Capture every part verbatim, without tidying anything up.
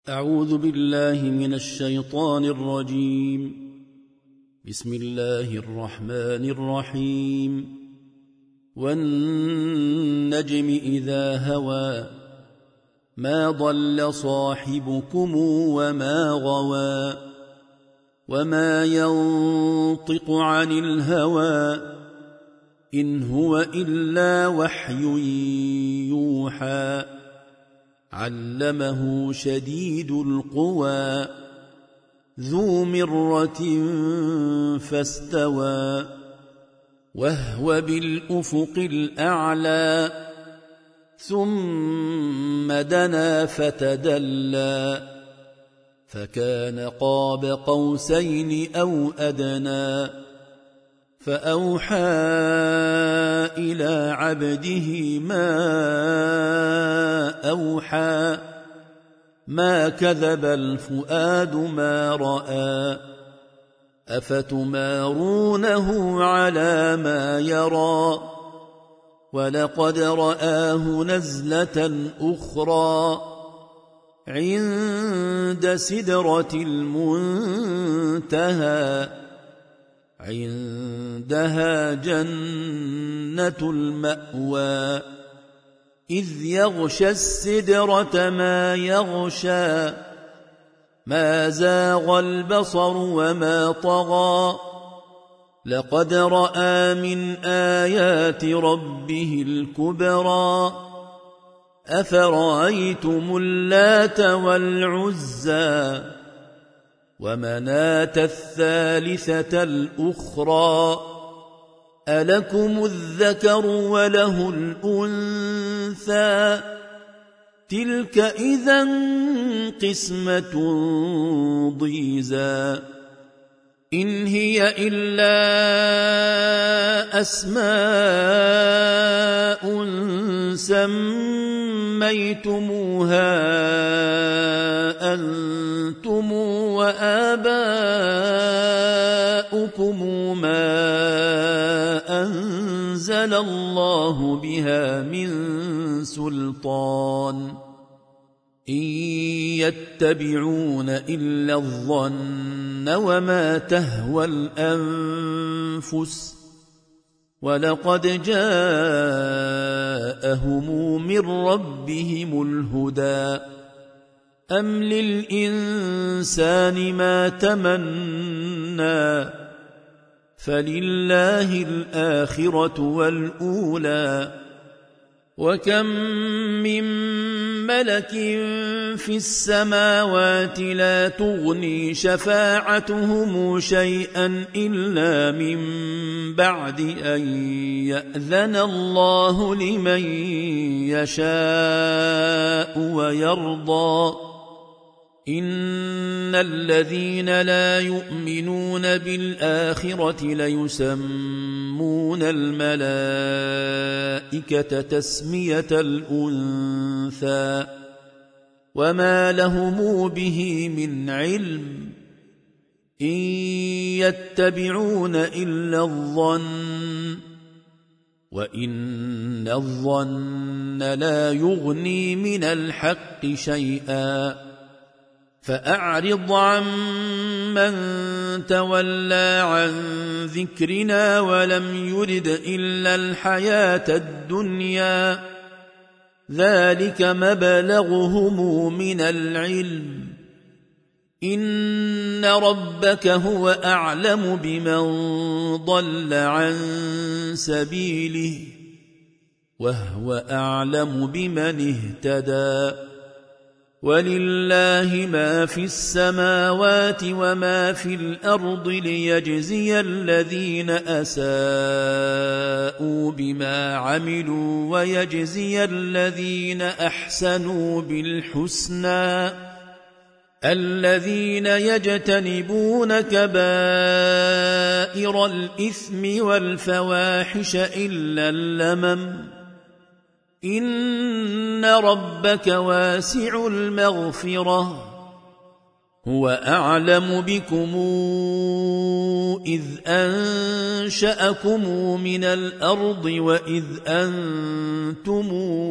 أعوذ بالله من الشيطان الرجيم. بسم الله الرحمن الرحيم. والنجم إذا هوى ما ضل صاحبكم وما غوى وما ينطق عن الهوى إن هو إلا وحي يوحى علمه شديد القوى ذو مرة فاستوى وهو بالأفق الأعلى ثم دنا فتدلى فكان قاب قوسين أو أدنى فأوحى إلى عبده ما أوحى ما كذب الفؤاد ما رأى أفتمارونه على ما يرى ولقد رآه نزلة أخرى عند سدرة المنتهى عندها جنة المأوى إذ يغشى السدرة ما يغشى ما زاغ البصر وما طغى لقد رأى من آيات ربه الكبرى أفرأيتم اللات والعزى ومناة الثالثة الأخرى ألكم الذكر وله الأنثى تلك إذا قسمة ضيزى إن هي إلا أسماء سميتموها أنتم وآباؤكم ما أنزل الله بها من سلطان إن يتبعون إلا الظن وما تهوى الأنفس ولقد جاءهم من ربهم الهدى أم للإنسان ما تمنى فلله الآخرة والأولى وكم من ملك في السماوات لا تغني شفاعتهم شيئا إلا من بعد أن يأذن الله لمن يشاء ويرضى إن الذين لا يؤمنون بالآخرة ليسمون الملائكة تسمية الأنثى وما لهم به من علم إن يتبعون إلا الظن وإن الظن لا يغني من الحق شيئا فأعرض عن من تولى عن ذكرنا ولم يرد إلا الحياة الدنيا ذلك مبلغهم من العلم إن ربك هو أعلم بمن ضل عن سبيله وهو أعلم بمن اهتدى ولله ما في السماوات وما في الأرض ليجزي الذين أساءوا بما عملوا ويجزي الذين أحسنوا بالحسنى الذين يجتنبون كبائر الإثم والفواحش إلا اللمم إن ربك واسع المغفرة هو أعلم بكم إذ أنشأكم من الأرض وإذ أنتم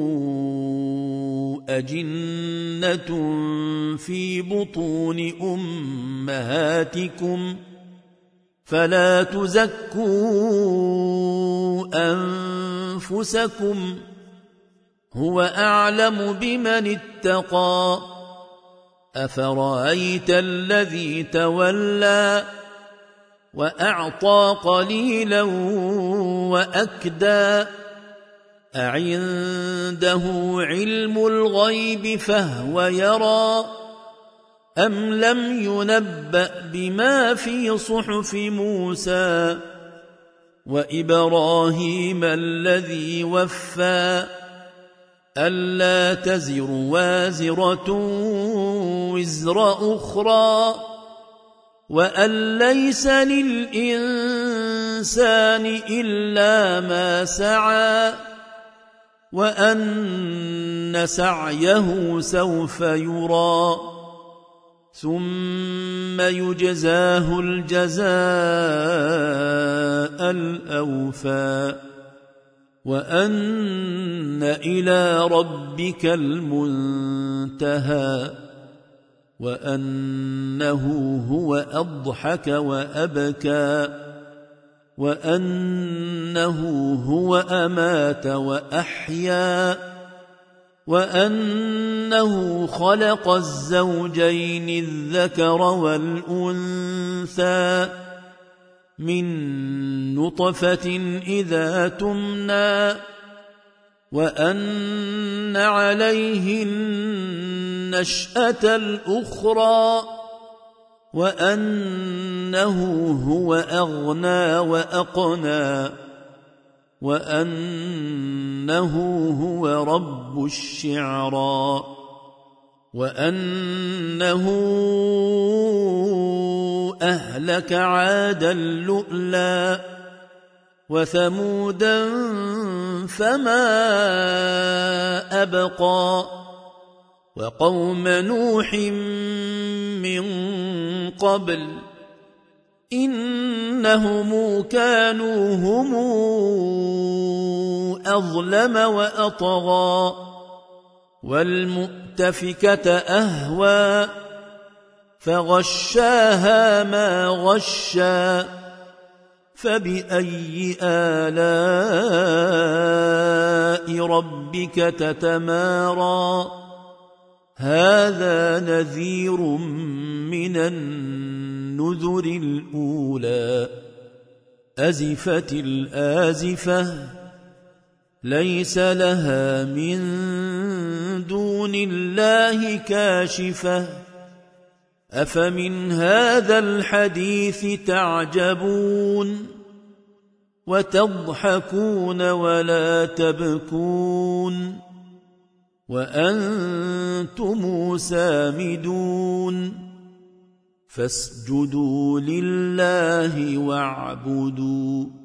أجنة في بطون أمهاتكم فلا تزكوا أنفسكم هو أعلم بمن اتقى أفرأيت الذي تولى وأعطى قليلا وأكدى أعنده علم الغيب فهو يرى أم لم ينبأ بما في صحف موسى وإبراهيم الذي وفى ألا تزر وازرة وزر أخرى وأن ليس للإنسان إلا ما سعى وأن سعيه سوف يرى ثم يجزاه الجزاء الأوفى وأن إلى ربك المنتهى وأنه هو أضحك وأبكى وأنه هو أمات وأحيا وأنه خلق الزوجين الذكر والأنثى من نطفة إذا تمنى وأن عليه النشأة الأخرى وأنه هو أغنى وأقنى وأنه هو رب الشعرى وأنه أهلك عادا اللؤلؤ وثمودا فما أبقى وقوم نوح من قبل إنهم كانوا هم أظلم وأطغى والمؤتفكة أهوى فغشاها ما غشى فبأي آلاء ربك تتمارى هذا نذير من النذر الأولى أزفت الآزفة ليس لها من دون الله كاشفة أفمن هذا الحديث تعجبون وتضحكون ولا تبكون وأنتم سامدون فاسجدوا لله واعبدوا